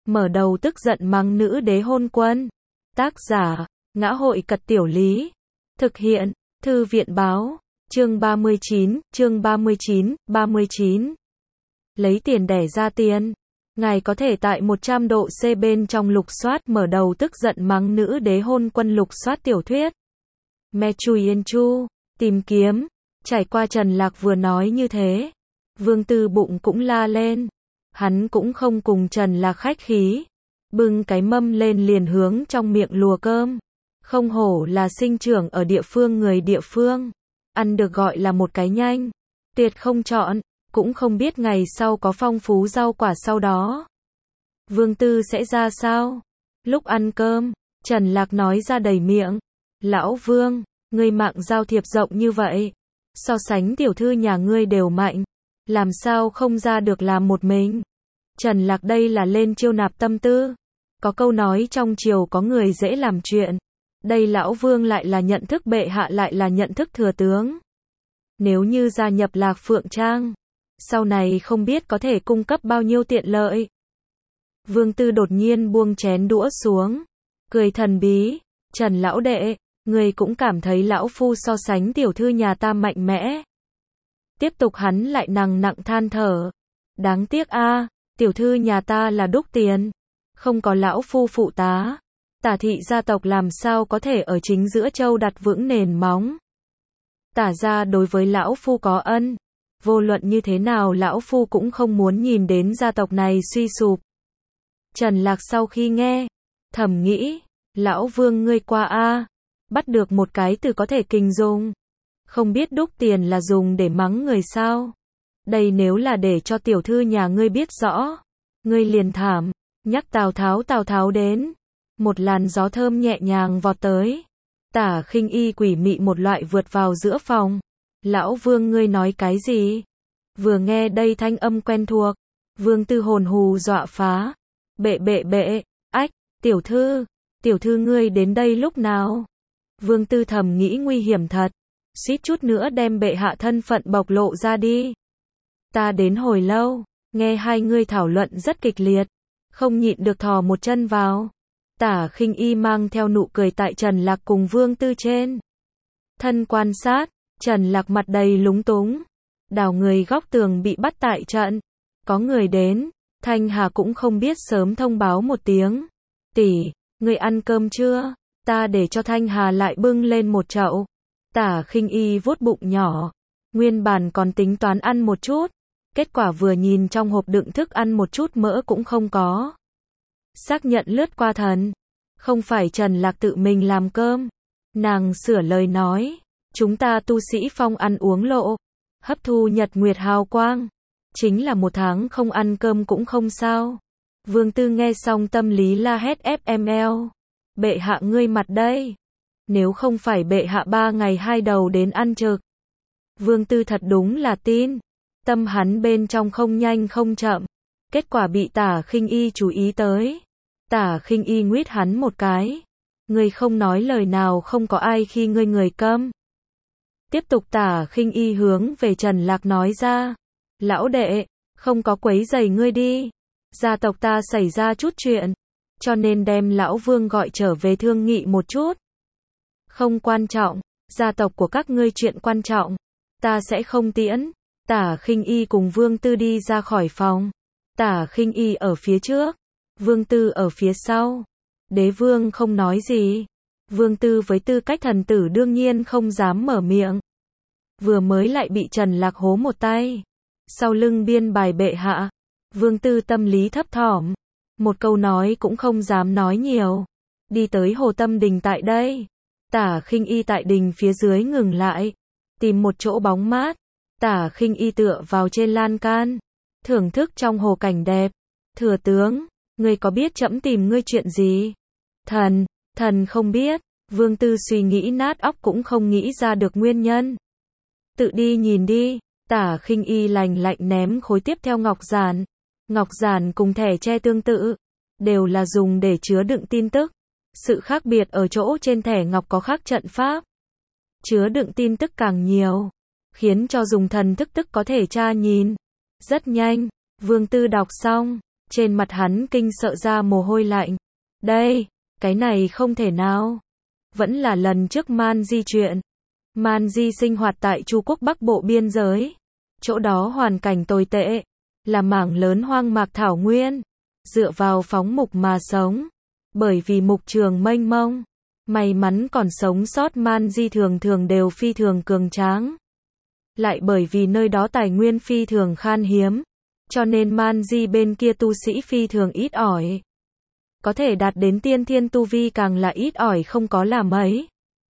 mở đầu tức giận mắng nữ đế hôn quân. Tác giả, Ngã hội Cật Tiểu Lý. Thực hiện, Thư viện Báo. Chương 39, 39. Lấy tiền đẻ ra tiền. Ngài có thể tại 100 độ C bên trong lục soát mở đầu tức giận mắng nữ đế hôn quân lục soát tiểu thuyết. Me Chui Yên Chu, tìm kiếm. Trải qua Trần Lạc vừa nói như thế, Vương Tư bụng cũng la lên. Hắn cũng không cùng Trần Lạc khách khí, bưng cái mâm lên liền hướng trong miệng lùa cơm. Không hổ là sinh trưởng ở địa phương người địa phương, ăn được gọi là một cái nhanh, tuyệt không chọn, cũng không biết ngày sau có phong phú rau quả sau đó. Vương Tư sẽ ra sao? Lúc ăn cơm, Trần Lạc nói ra đầy miệng. Lão Vương, ngươi mạng giao thiệp rộng như vậy, so sánh tiểu thư nhà ngươi đều mạnh, làm sao không ra được làm một mình? Trần Lạc đây là lên chiêu nạp tâm tư. Có câu nói trong triều có người dễ làm chuyện. Đây lão Vương lại là nhận thức bệ hạ lại là nhận thức thừa tướng. Nếu như gia nhập Lạc Phượng Trang, sau này không biết có thể cung cấp bao nhiêu tiện lợi. Vương Tư đột nhiên buông chén đũa xuống, cười thần bí. Trần lão đệ, người cũng cảm thấy lão phu so sánh tiểu thư nhà ta mạnh mẽ. Tiếp tục hắn lại nặng than thở. Đáng tiếc a, tiểu thư nhà ta là đúc tiền, không có lão phu phụ tá, Tả thị gia tộc làm sao có thể ở chính giữa châu đặt vững nền móng. Tả gia đối với lão phu có ân, vô luận như thế nào lão phu cũng không muốn nhìn đến gia tộc này suy sụp. Trần Lạc sau khi nghe, thầm nghĩ, lão Vương ngươi qua a, bắt được một cái từ có thể kình dùng. Không biết đúc tiền là dùng để mắng người sao? Đây nếu là để cho tiểu thư nhà ngươi biết rõ, ngươi liền thảm. Nhắc Tào Tháo đến, một làn gió thơm nhẹ nhàng vọt tới. Tả Khinh Y quỷ mị một loại vượt vào giữa phòng. Lão Vương ngươi nói cái gì? Vừa nghe đây thanh âm quen thuộc, Vương Tư hồn hù dọa phá. Bệ, ách, tiểu thư ngươi đến đây lúc nào? Vương Tư thầm nghĩ nguy hiểm thật, suýt chút nữa đem bệ hạ thân phận bộc lộ ra đi. Ta đến hồi lâu, nghe hai ngươi thảo luận rất kịch liệt, không nhịn được thò một chân vào. Tả Khinh Y mang theo nụ cười tại Trần Lạc cùng Vương Tư trên thân quan sát. Trần Lạc mặt đầy lúng túng, đào người góc tường bị bắt tại trận. Có người đến, Thanh Hà cũng không biết sớm thông báo một tiếng. Tỷ, ngươi ăn cơm chưa? Ta để cho Thanh Hà lại bưng lên một chậu. Tả Khinh Y vuốt bụng nhỏ, nguyên bản còn tính toán ăn một chút, kết quả vừa nhìn trong hộp đựng thức ăn một chút mỡ cũng không có. Xác nhận lướt qua thần, không phải Trần Lạc tự mình làm cơm. Nàng sửa lời nói, chúng ta tu sĩ phong ăn uống lộ, hấp thu nhật nguyệt hào quang, chính là một tháng không ăn cơm cũng không sao. Vương Tư nghe xong tâm lý la hét FML. Bệ hạ ngươi mặt đây, nếu không phải bệ hạ 3 ngày 2 đầu đến ăn trực. Vương Tư thật đúng là tin, tâm hắn bên trong không nhanh không chậm, kết quả bị Tả Khinh Y chú ý tới. Tả Khinh Y nguyết hắn một cái, ngươi không nói lời nào không có ai khi ngươi người câm. Tiếp tục Tả Khinh Y hướng về Trần Lạc nói ra, lão đệ, không có quấy rầy ngươi đi, gia tộc ta xảy ra chút chuyện, cho nên đem lão Vương gọi trở về thương nghị một chút. Không quan trọng, gia tộc của các ngươi chuyện quan trọng, ta sẽ không tiễn. Tả Khinh Y cùng Vương Tư đi ra khỏi phòng. Tả Khinh Y ở phía trước, Vương Tư ở phía sau. Đế Vương không nói gì. Vương Tư với tư cách thần tử đương nhiên không dám mở miệng. Vừa mới lại bị Trần Lạc hố một tay, sau lưng biên bài bệ hạ. Vương Tư tâm lý thấp thỏm, một câu nói cũng không dám nói nhiều. Đi tới Hồ Tâm Đình tại đây. Tả Khinh Y tại đình phía dưới ngừng lại, tìm một chỗ bóng mát. Tả Khinh Y tựa vào trên lan can, thưởng thức trong hồ cảnh đẹp. Thừa tướng, ngươi có biết trẫm tìm ngươi chuyện gì? Thần không biết. Vương Tư suy nghĩ nát óc cũng không nghĩ ra được nguyên nhân. Tự đi nhìn đi. Tả Khinh Y lạnh lạnh ném khối tiếp theo ngọc giản. Ngọc giản cùng thẻ tre tương tự, đều là dùng để chứa đựng tin tức. Sự khác biệt ở chỗ trên thẻ ngọc có khắc trận pháp, chứa đựng tin tức càng nhiều, khiến cho dùng thần thức tức có thể tra nhìn. Rất nhanh, Vương Tư đọc xong, Trên mặt hắn kinh sợ ra mồ hôi lạnh. Đây, cái này không thể nào. Vẫn là lần trước Man Di chuyện. Man Di sinh hoạt tại Chu quốc Bắc Bộ biên giới. Chỗ đó hoàn cảnh tồi tệ, là mảng lớn hoang mạc thảo nguyên, dựa vào phóng mục mà sống. Bởi vì mục trường mênh mông, may mắn còn sống sót Man Di thường thường đều phi thường cường tráng. Lại bởi vì nơi đó tài nguyên phi thường khan hiếm, cho nên Man Di bên kia tu sĩ phi thường ít ỏi. Có thể đạt đến tiên thiên tu vi càng là ít ỏi không có là mấy.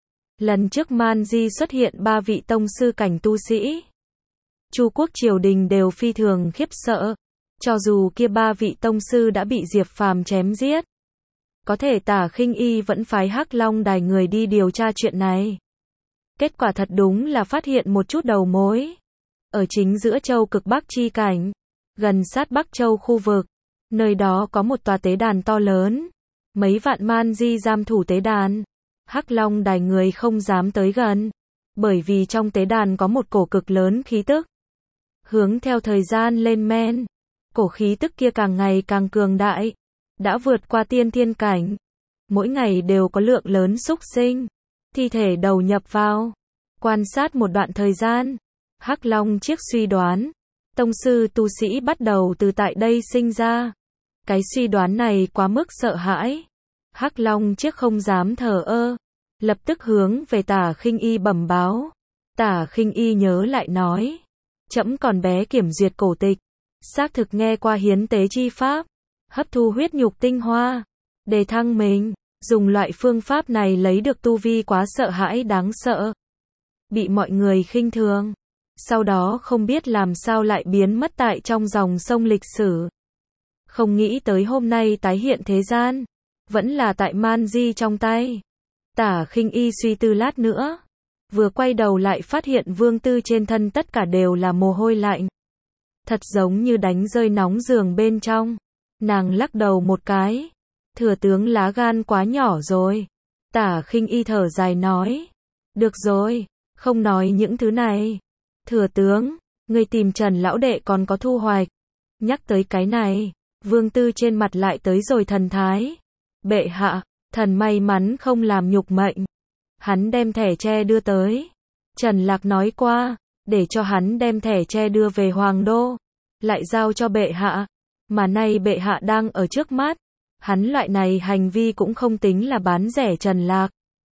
Lần trước Man Di xuất hiện 3 vị tông sư cảnh tu sĩ. Chu quốc triều đình đều phi thường khiếp sợ, cho dù kia 3 vị tông sư đã bị Diệp Phàm chém giết. Có thể Tả Khinh Y vẫn phái Hắc Long đài người đi điều tra chuyện này. Kết quả thật đúng là phát hiện một chút đầu mối. Ở chính giữa châu cực Bắc chi cảnh, gần sát Bắc Châu khu vực, nơi đó có một tòa tế đàn to lớn, mấy vạn Man Di giam thủ tế đàn. Hắc Long đài người không dám tới gần, bởi vì trong tế đàn có một cổ cực lớn khí tức. Hướng theo thời gian lên men, cổ khí tức kia càng ngày càng cường đại, đã vượt qua tiên thiên cảnh. Mỗi ngày đều có lượng lớn súc sinh, thi thể đầu nhập vào. Quan sát một đoạn thời gian, Hắc Long Chiếc suy đoán, tông sư tu sĩ bắt đầu từ tại đây sinh ra. Cái suy đoán này quá mức sợ hãi. Hắc Long Chiếc không dám thờ ơ, lập tức hướng về Tả Khinh Y bẩm báo. Tả Khinh Y nhớ lại nói, trẫm còn bé kiểm duyệt cổ tịch, xác thực nghe qua hiến tế chi pháp, hấp thu huyết nhục tinh hoa, để thăng mình, dùng loại phương pháp này lấy được tu vi quá sợ hãi đáng sợ. Bị mọi người khinh thường, sau đó không biết làm sao lại biến mất tại trong dòng sông lịch sử. Không nghĩ tới hôm nay tái hiện thế gian, vẫn là tại Man Di trong tay. Tả Khinh Y suy tư lát nữa, vừa quay đầu lại phát hiện Vương Tư trên thân tất cả đều là mồ hôi lạnh. Thật giống như đánh rơi nóng giường bên trong. Nàng lắc đầu một cái. Thừa tướng lá gan quá nhỏ rồi. Tả Khinh Y thở dài nói. Được rồi, không nói những thứ này. Thừa tướng, người tìm Trần lão đệ còn có thu hoạch. Nhắc tới cái này, Vương Tư trên mặt lại tới rồi thần thái. Bệ hạ, thần may mắn không làm nhục mệnh. Hắn đem thẻ tre đưa tới. Trần Lạc nói qua, để cho hắn đem thẻ tre đưa về Hoàng đô, lại giao cho bệ hạ. Mà nay bệ hạ đang ở trước mắt, hắn loại này hành vi cũng không tính là bán rẻ Trần Lạc.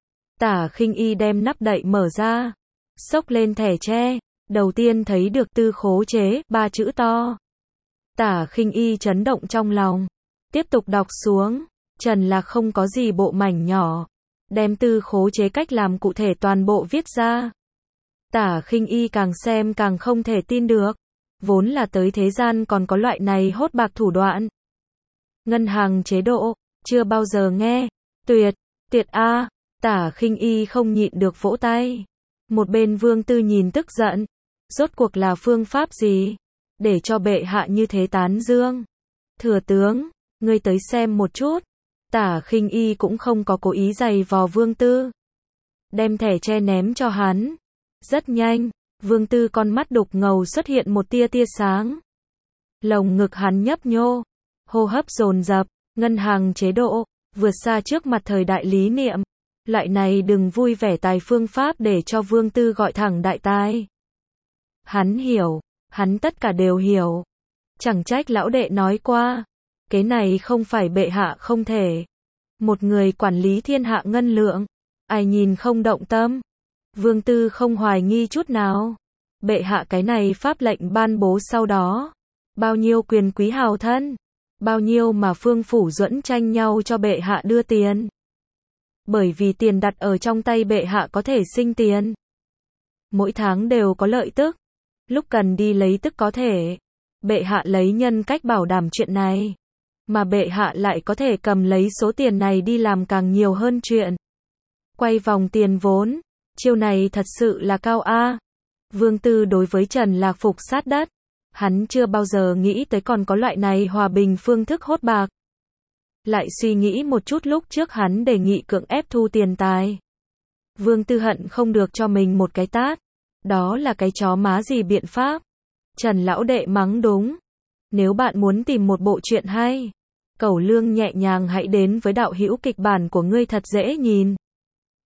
Tả Khinh Y đem nắp đậy mở ra, xốc lên thẻ tre, đầu tiên thấy được Tư Khố Chế, 3 chữ to. Tả Khinh Y chấn động trong lòng, tiếp tục đọc xuống. Trần Lạc không có gì bộ mảnh nhỏ, đem Tư Khố Chế cách làm cụ thể toàn bộ viết ra. Tả Khinh Y càng xem càng không thể tin được, vốn là tới thế gian còn có loại này hốt bạc thủ đoạn. Ngân hàng chế độ, chưa bao giờ nghe, tuyệt, tuyệt a. Tả Khinh Y không nhịn được vỗ tay. Một bên Vương Tư nhìn tức giận, rốt cuộc là phương pháp gì, để cho bệ hạ như thế tán dương. Thừa tướng, ngươi tới xem một chút. Tả Khinh Y cũng không có cố ý giày vò Vương Tư, đem thẻ tre ném cho hắn. Rất nhanh, Vương Tư con mắt đục ngầu xuất hiện một tia sáng. Lồng ngực hắn nhấp nhô, hô hấp dồn dập. Ngân hàng chế độ, vượt xa trước mặt thời đại lý niệm. Loại này đừng vui vẻ tài phương pháp để cho Vương Tư gọi thẳng đại tài. Hắn hiểu, hắn tất cả đều hiểu. Chẳng trách lão đệ nói qua, cái này không phải bệ hạ không thể. Một người quản lý thiên hạ ngân lượng, ai nhìn không động tâm. Vương Tư không hoài nghi chút nào. Bệ hạ cái này pháp lệnh ban bố sau đó, bao nhiêu quyền quý hào thân, bao nhiêu mà Phương Phủ Duẫn tranh nhau cho bệ hạ đưa tiền. Bởi vì tiền đặt ở trong tay bệ hạ có thể sinh tiền. Mỗi tháng đều có lợi tức. Lúc cần đi lấy tức có thể. Bệ hạ lấy nhân cách bảo đảm chuyện này. Mà bệ hạ lại có thể cầm lấy số tiền này đi làm càng nhiều hơn chuyện. Quay vòng tiền vốn. Chiêu này thật sự là cao a. Vương Tư đối với Trần Lạc phục sát đất. Hắn chưa bao giờ nghĩ tới còn có loại này hòa bình phương thức hốt bạc. Lại suy nghĩ một chút lúc trước hắn đề nghị cưỡng ép thu tiền tài. Vương Tư hận không được cho mình một cái tát. Đó là cái chó má gì biện pháp. Trần lão đệ mắng đúng. Nếu bạn muốn tìm một bộ truyện hay, cẩu lương nhẹ nhàng hãy đến với đạo hữu kịch bản của ngươi thật dễ nhìn.